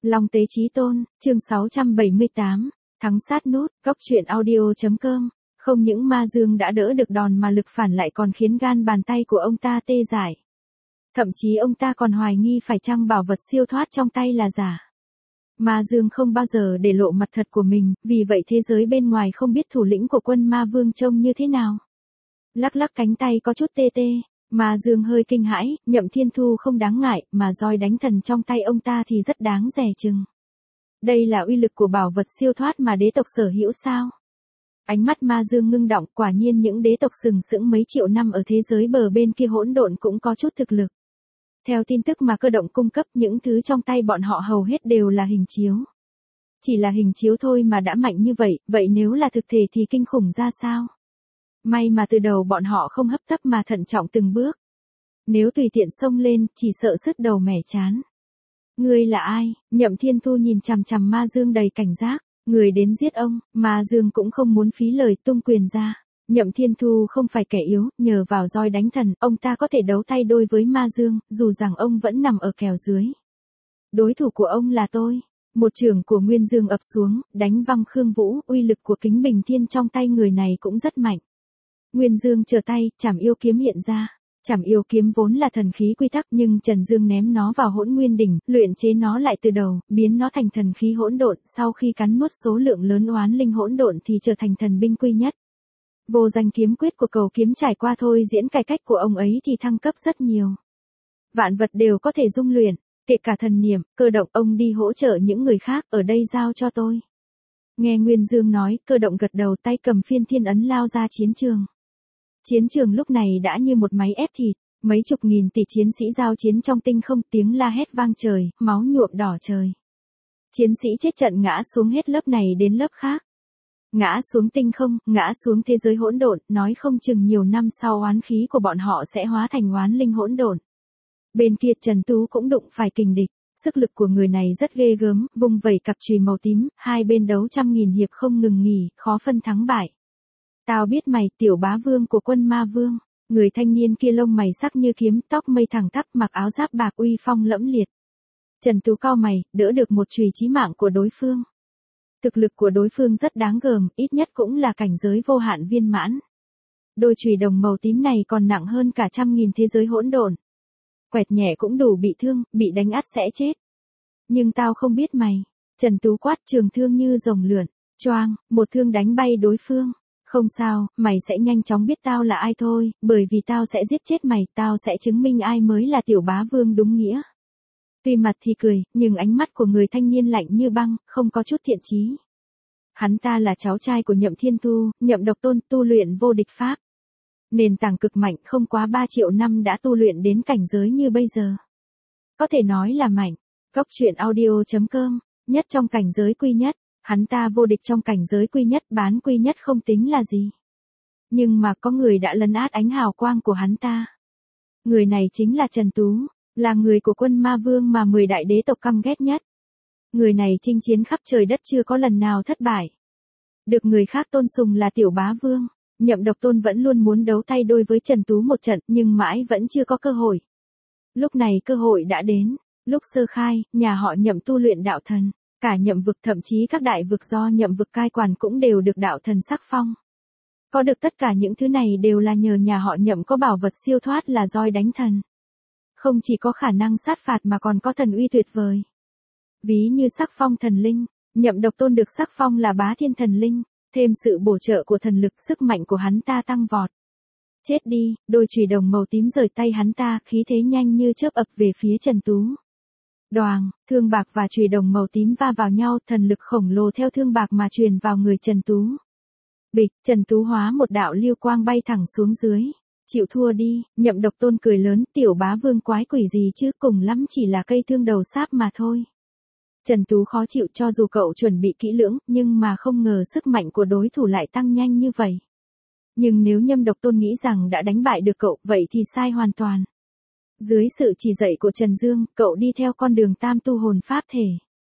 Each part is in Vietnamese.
Long Tế Chí Tôn, chương 678, thắng sát nút, góc truyện audio.com. Không những Ma Dương đã đỡ được đòn mà lực phản lại còn khiến gan bàn tay của ông ta tê dại. Thậm chí ông ta còn hoài nghi phải chăng bảo vật siêu thoát trong tay là giả. Ma Dương không bao giờ để lộ mặt thật của mình, vì vậy thế giới bên ngoài không biết thủ lĩnh của quân Ma Vương trông như thế nào. Lắc lắc cánh tay có chút tê tê, Ma Dương hơi kinh hãi, Nhậm Thiên Thu không đáng ngại, mà roi đánh thần trong tay ông ta thì rất đáng dè chừng. Đây là uy lực của bảo vật siêu thoát mà đế tộc sở hữu sao? Ánh mắt Ma Dương ngưng động, quả nhiên những đế tộc sừng sững mấy triệu năm ở thế giới bờ bên kia hỗn độn cũng có chút thực lực. Theo tin tức mà cơ động cung cấp, những thứ trong tay bọn họ hầu hết đều là hình chiếu. Chỉ là hình chiếu thôi mà đã mạnh như vậy, vậy nếu là thực thể thì kinh khủng ra sao? May mà từ đầu bọn họ không hấp tấp mà thận trọng từng bước. Nếu tùy tiện xông lên, chỉ sợ sứt đầu mẻ chán. Ngươi là ai? Nhậm Thiên Thu nhìn chằm chằm Ma Dương đầy cảnh giác. Người đến giết ông, Ma Dương cũng không muốn phí lời tung quyền ra. Nhậm Thiên Thu không phải kẻ yếu, nhờ vào roi đánh thần, ông ta có thể đấu tay đôi với Ma Dương, dù rằng ông vẫn nằm ở kèo dưới. Đối thủ của ông là tôi. Một chưởng của Nguyên Dương ập xuống, đánh văng Khương Vũ, uy lực của Kính Bình Thiên trong tay người này cũng rất mạnh. Nguyên Dương trở tay, Trảm Yêu Kiếm hiện ra. Trảm Yêu Kiếm vốn là thần khí quy tắc, nhưng Trần Dương ném nó vào Hỗn Nguyên Đỉnh, luyện chế nó lại từ đầu, biến nó thành thần khí hỗn độn, sau khi cắn nuốt số lượng lớn oán linh hỗn độn thì trở thành thần binh quy nhất. Vô danh kiếm quyết của Cầu Kiếm trải qua thôi diễn cải cách của ông ấy thì thăng cấp rất nhiều. Vạn vật đều có thể dung luyện, kể cả thần niệm, Cơ Động, ông đi hỗ trợ những người khác, ở đây giao cho tôi. Nghe Nguyên Dương nói, Cơ Động gật đầu, tay cầm Phiên Thiên Ấn lao ra chiến trường. Chiến trường lúc này đã như một máy ép thịt, mấy chục nghìn tỷ chiến sĩ giao chiến trong tinh không, tiếng la hét vang trời, máu nhuộm đỏ trời. Chiến sĩ chết trận ngã xuống hết lớp này đến lớp khác. Ngã xuống tinh không, ngã xuống thế giới hỗn độn, nói không chừng nhiều năm sau oán khí của bọn họ sẽ hóa thành oán linh hỗn độn. Bên kia Trần Tú cũng đụng phải kình địch, sức lực của người này rất ghê gớm, vung vẩy cặp chùy màu tím, hai bên đấu trăm nghìn hiệp không ngừng nghỉ, khó phân thắng bại. Tao biết mày, tiểu bá vương của quân Ma Vương. Người thanh niên kia lông mày sắc như kiếm, tóc mây thẳng tắp, mặc áo giáp bạc uy phong lẫm liệt. Trần Tú cau mày, đỡ được một chùy chí mạng của đối phương. Thực lực của đối phương rất đáng gờm, ít nhất cũng là cảnh giới vô hạn viên mãn. Đôi chùy đồng màu tím này còn nặng hơn cả trăm nghìn thế giới hỗn độn. Quẹt nhẹ cũng đủ bị thương, bị đánh ắt sẽ chết. Nhưng tao không biết mày. Trần Tú quát, trường thương như rồng lượn, choang, một thương đánh bay đối phương. Không sao, mày sẽ nhanh chóng biết tao là ai thôi, bởi vì tao sẽ giết chết mày, tao sẽ chứng minh ai mới là tiểu bá vương đúng nghĩa. Tuy mặt thì cười, nhưng ánh mắt của người thanh niên lạnh như băng, không có chút thiện chí. Hắn ta là cháu trai của Nhậm Thiên Thu, Nhậm Độc Tôn, tu luyện vô địch pháp. Nền tảng cực mạnh, không quá 3 triệu năm đã tu luyện đến cảnh giới như bây giờ. Có thể nói là mạnh. Góc truyện audio.com, nhất trong cảnh giới quy nhất. Hắn ta vô địch trong cảnh giới quy nhất, bán quy nhất không tính là gì. Nhưng mà có người đã lấn át ánh hào quang của hắn ta. Người này chính là Trần Tú, là người của quân Ma Vương mà 10 đại đế tộc căm ghét nhất. Người này chinh chiến khắp trời đất chưa có lần nào thất bại. Được người khác tôn sùng là tiểu bá vương. Nhậm Độc Tôn vẫn luôn muốn đấu tay đôi với Trần Tú một trận, nhưng mãi vẫn chưa có cơ hội. Lúc này cơ hội đã đến. Lúc sơ khai, nhà họ Nhậm tu luyện đạo thần. Cả Nhậm vực, thậm chí các đại vực do Nhậm vực cai quản cũng đều được đạo thần sắc phong. Có được tất cả những thứ này đều là nhờ nhà họ Nhậm có bảo vật siêu thoát là roi đánh thần. Không chỉ có khả năng sát phạt mà còn có thần uy tuyệt vời. Ví như sắc phong thần linh, Nhậm Độc Tôn được sắc phong là bá thiên thần linh, thêm sự bổ trợ của thần lực, sức mạnh của hắn ta tăng vọt. Chết đi, đôi chùy đồng màu tím rời tay hắn ta, khí thế nhanh như chớp ập về phía Trần Tú. Đoàng, thương bạc và chùy đồng màu tím va vào nhau, thần lực khổng lồ theo thương bạc mà truyền vào người Trần Tú. Bịch, Trần Tú hóa một đạo lưu quang bay thẳng xuống dưới. Chịu thua đi, Nhậm Độc Tôn cười lớn, tiểu bá vương quái quỷ gì chứ, cùng lắm chỉ là cây thương đầu sáp mà thôi. Trần Tú khó chịu, cho dù cậu chuẩn bị kỹ lưỡng, nhưng mà không ngờ sức mạnh của đối thủ lại tăng nhanh như vậy. Nhưng nếu Nhậm Độc Tôn nghĩ rằng đã đánh bại được cậu, vậy thì sai hoàn toàn. Dưới sự chỉ dạy của Trần Dương, cậu đi theo con đường tam tu hồn pháp thể.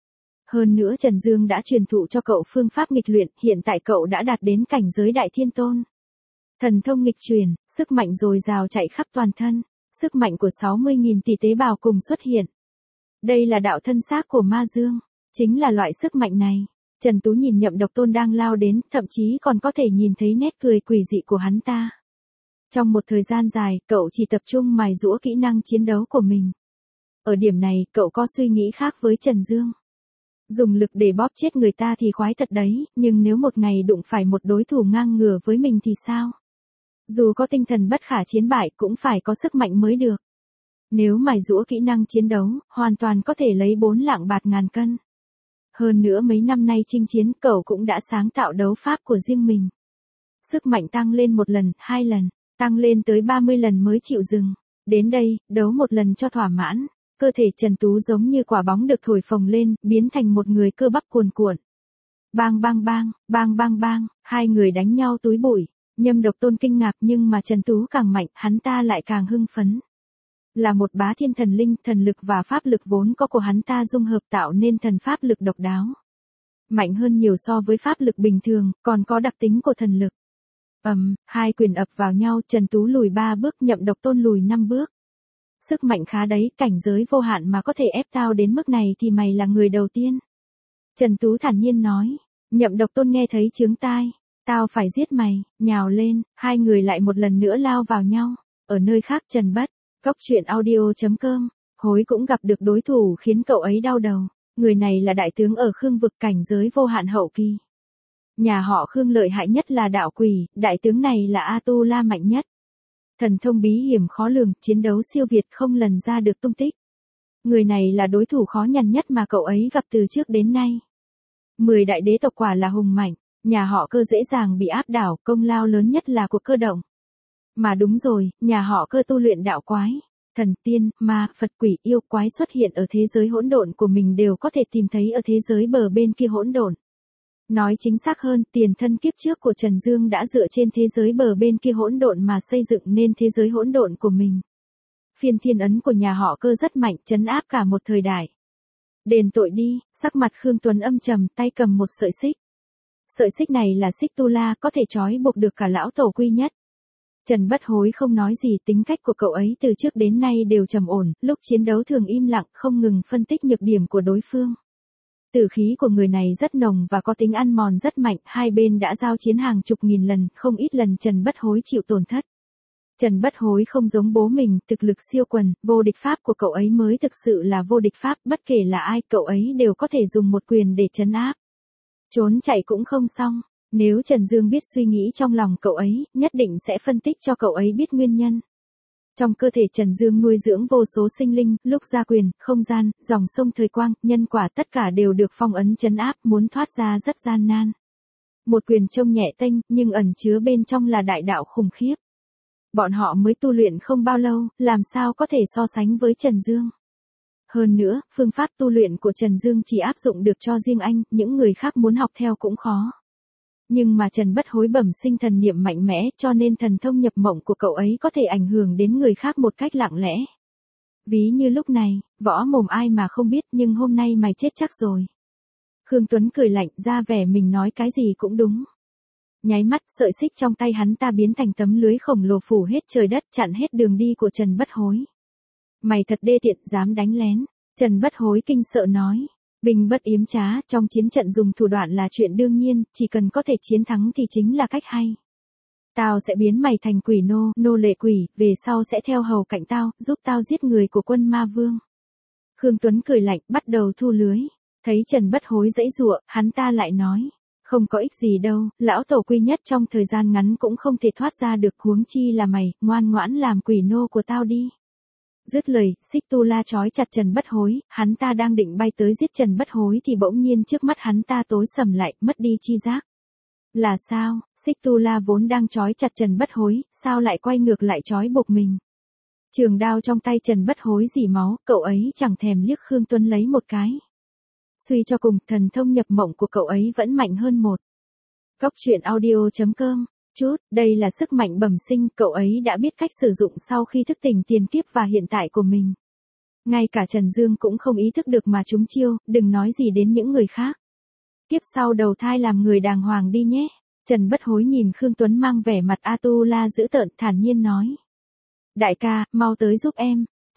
Hơn nữa Trần Dương đã truyền thụ cho cậu phương pháp nghịch luyện, hiện tại cậu đã đạt đến cảnh giới đại thiên tôn. Thần thông nghịch truyền, sức mạnh dồi dào chạy khắp toàn thân, sức mạnh của 60.000 tỷ tế bào cùng xuất hiện. Đây là đạo thân xác của ma dương. Chính là loại sức mạnh này. Trần Tú nhìn Nhậm Độc Tôn đang lao đến, thậm chí còn có thể nhìn thấy nét cười quỷ dị của hắn ta. Trong một thời gian dài, cậu chỉ tập trung mài giũa kỹ năng chiến đấu của mình. Ở điểm này, cậu có suy nghĩ khác với Trần Dương. Dùng lực để bóp chết người ta thì khoái thật đấy, nhưng nếu một ngày đụng phải một đối thủ ngang ngửa với mình thì sao? Dù có tinh thần bất khả chiến bại cũng phải có sức mạnh mới được. Nếu mài giũa kỹ năng chiến đấu, hoàn toàn có thể lấy 4 lạng bạt ngàn cân. Hơn nữa mấy năm nay chinh chiến, cậu cũng đã sáng tạo đấu pháp của riêng mình. Sức mạnh tăng lên 1 lần, 2 lần, tăng lên tới 30 lần mới chịu dừng. Đến đây, đấu 1 lần cho thỏa mãn. Cơ thể Trần Tú giống như quả bóng được thổi phồng lên, biến thành một người cơ bắp cuồn cuộn. Bang bang bang, bang bang bang, hai người đánh nhau túi bụi. Nhâm Độc Tôn kinh ngạc nhưng mà Trần Tú càng mạnh, hắn ta lại càng hưng phấn. Là một bá thiên thần linh, thần lực và pháp lực vốn có của hắn ta dung hợp tạo nên thần pháp lực độc đáo. Mạnh hơn nhiều so với pháp lực bình thường, còn có đặc tính của thần lực. Hai quyền ập vào nhau, Trần Tú lùi 3 bước, Nhậm Độc Tôn lùi 5 bước. Sức mạnh khá đấy, cảnh giới vô hạn mà có thể ép tao đến mức này thì mày là người đầu tiên. Trần Tú thản nhiên nói. Nhậm Độc Tôn nghe thấy chướng tai. Tao phải giết mày, nhào lên, hai người lại một lần nữa lao vào nhau. Ở nơi khác Trần Bất, Cóc Truyện Audio.com, Hối cũng gặp được đối thủ khiến cậu ấy đau đầu. Người này là đại tướng ở Khương vực, cảnh giới vô hạn hậu kỳ. Nhà họ Khương lợi hại nhất là đạo quỷ, đại tướng này là A-tu-la mạnh nhất. Thần thông bí hiểm khó lường, chiến đấu siêu việt không lần ra được tung tích. Người này là đối thủ khó nhằn nhất mà cậu ấy gặp từ trước đến nay. 10 đại đế tộc quả là hùng mạnh, nhà họ Cơ dễ dàng bị áp đảo, công lao lớn nhất là của Cơ Động. Mà đúng rồi, nhà họ Cơ tu luyện đạo quái, thần tiên, ma, Phật quỷ, yêu quái xuất hiện ở thế giới hỗn độn của mình đều có thể tìm thấy ở thế giới bờ bên kia hỗn độn. Nói chính xác hơn, tiền thân kiếp trước của Trần Dương đã dựa trên thế giới bờ bên kia hỗn độn mà xây dựng nên thế giới hỗn độn của mình. Phiên thiên ấn của nhà họ Cơ rất mạnh, trấn áp cả một thời đại. Đền tội đi, sắc mặt Khương Tuấn âm trầm, tay cầm một sợi xích. Sợi xích này là xích tu la, có thể trói buộc được cả lão tổ quy nhất. Trần Bất Hối không nói gì, tính cách của cậu ấy từ trước đến nay đều trầm ổn, lúc chiến đấu thường im lặng, không ngừng phân tích nhược điểm của đối phương. Tử khí của người này rất nồng và có tính ăn mòn rất mạnh, hai bên đã giao chiến hàng chục nghìn lần, không ít lần Trần Bất Hối chịu tổn thất. Trần Bất Hối không giống bố mình, thực lực siêu quần, vô địch pháp của cậu ấy mới thực sự là vô địch pháp, bất kể là ai, cậu ấy đều có thể dùng một quyền để trấn áp. Trốn chạy cũng không xong, nếu Trần Dương biết suy nghĩ trong lòng cậu ấy, nhất định sẽ phân tích cho cậu ấy biết nguyên nhân. Trong cơ thể Trần Dương nuôi dưỡng vô số sinh linh, lúc ra quyền, không gian, dòng sông thời quang, nhân quả tất cả đều được phong ấn trấn áp, muốn thoát ra rất gian nan. Một quyền trông nhẹ tênh, nhưng ẩn chứa bên trong là đại đạo khủng khiếp. Bọn họ mới tu luyện không bao lâu, làm sao có thể so sánh với Trần Dương. Hơn nữa, phương pháp tu luyện của Trần Dương chỉ áp dụng được cho riêng anh, những người khác muốn học theo cũng khó. Nhưng mà Trần Bất Hối bẩm sinh thần niệm mạnh mẽ, cho nên thần thông nhập mộng của cậu ấy có thể ảnh hưởng đến người khác một cách lặng lẽ. Ví như lúc này, võ mồm ai mà không biết, nhưng hôm nay mày chết chắc rồi. Khương Tuấn cười lạnh, ra vẻ mình nói cái gì cũng đúng. Nháy mắt, sợi xích trong tay hắn ta biến thành tấm lưới khổng lồ phủ hết trời đất, chặn hết đường đi của Trần Bất Hối. Mày thật đê tiện, dám đánh lén. Trần Bất Hối kinh sợ nói. Binh bất yếm trá, trong chiến trận dùng thủ đoạn là chuyện đương nhiên, chỉ cần có thể chiến thắng thì chính là cách hay. Tao sẽ biến mày thành quỷ nô lệ quỷ, về sau sẽ theo hầu cạnh tao, giúp tao giết người của quân ma vương. Khương Tuấn cười lạnh, bắt đầu thu lưới. Thấy Trần Bất Hối giãy giụa, hắn ta lại nói. Không có ích gì đâu, lão tổ quy nhất trong thời gian ngắn cũng không thể thoát ra được, huống chi là mày, ngoan ngoãn làm quỷ nô của tao đi. Dứt lời, xích tu la trói chặt Trần Bất Hối, hắn ta đang định bay tới giết Trần Bất Hối thì bỗng nhiên trước mắt hắn ta tối sầm lại, mất đi chi giác. Là sao, xích tu la vốn đang trói chặt Trần Bất Hối, sao lại quay ngược lại trói buộc mình. Trường đao trong tay Trần Bất Hối rỉ máu, cậu ấy chẳng thèm liếc Khương Tuấn lấy một cái. Suy cho cùng, thần thông nhập mộng của cậu ấy vẫn mạnh hơn một. Cóc Truyện Audio.com. Đây là sức mạnh bẩm sinh, cậu ấy đã biết cách sử dụng sau khi thức tỉnh tiền kiếp và hiện tại của mình. Ngay cả Trần Dương cũng không ý thức được mà trúng chiêu, đừng nói gì đến những người khác. Kiếp sau đầu thai làm người đàng hoàng đi nhé. Trần Bất Hối nhìn Khương Tuấn mang vẻ mặt A-tu-la dữ tợn, thản nhiên nói. Đại ca, mau tới giúp em.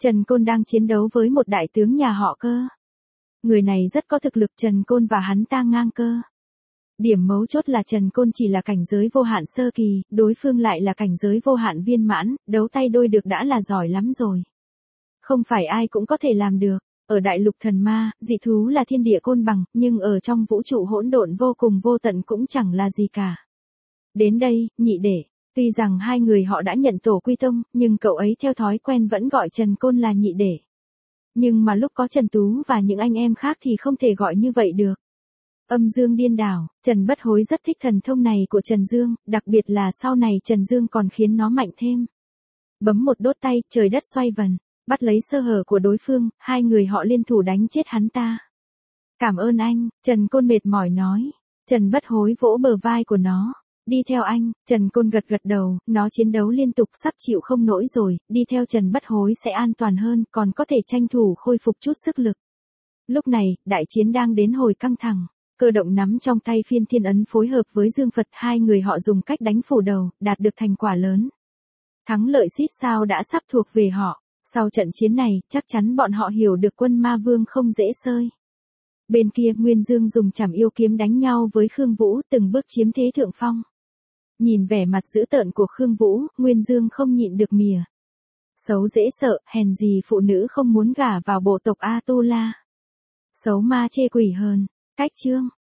Trần Côn đang chiến đấu với một đại tướng nhà họ Cơ. Người này rất có thực lực, Trần Côn và hắn ta ngang cơ. Điểm mấu chốt là Trần Côn chỉ là cảnh giới vô hạn sơ kỳ, đối phương lại là cảnh giới vô hạn viên mãn, đấu tay đôi được đã là giỏi lắm rồi. Không phải ai cũng có thể làm được. Ở đại lục thần ma, dị thú là thiên địa côn bằng, nhưng ở trong vũ trụ hỗn độn vô cùng vô tận cũng chẳng là gì cả. Đến đây, nhị đệ. Tuy rằng hai người họ đã nhận tổ quy tông, nhưng cậu ấy theo thói quen vẫn gọi Trần Côn là nhị đệ. Nhưng mà lúc có Trần Tú và những anh em khác thì không thể gọi như vậy được. Âm dương điên đảo, Trần Bất Hối rất thích thần thông này của Trần Dương, đặc biệt là sau này Trần Dương còn khiến nó mạnh thêm. Bấm một đốt tay, trời đất xoay vần, bắt lấy sơ hở của đối phương, hai người họ liên thủ đánh chết hắn ta. Cảm ơn anh, Trần Côn mệt mỏi nói. Trần Bất Hối vỗ bờ vai của nó. Đi theo anh, Trần Côn gật gật đầu, nó chiến đấu liên tục sắp chịu không nổi rồi, đi theo Trần Bất Hối sẽ an toàn hơn, còn có thể tranh thủ khôi phục chút sức lực. Lúc này, đại chiến đang đến hồi căng thẳng. Cơ động nắm trong tay phiên thiên ấn phối hợp với Dương Phật, hai người họ dùng cách đánh phủ đầu, đạt được thành quả lớn. Thắng lợi xít sao đã sắp thuộc về họ. Sau trận chiến này, chắc chắn bọn họ hiểu được quân ma vương không dễ xơi. Bên kia, Nguyên Dương dùng trảm yêu kiếm đánh nhau với Khương Vũ, từng bước chiếm thế thượng phong. Nhìn vẻ mặt dữ tợn của Khương Vũ, Nguyên Dương không nhịn được mỉa. Xấu dễ sợ, hèn gì phụ nữ không muốn gả vào bộ tộc A Tu La. Xấu ma chê quỷ hơn. Cách chương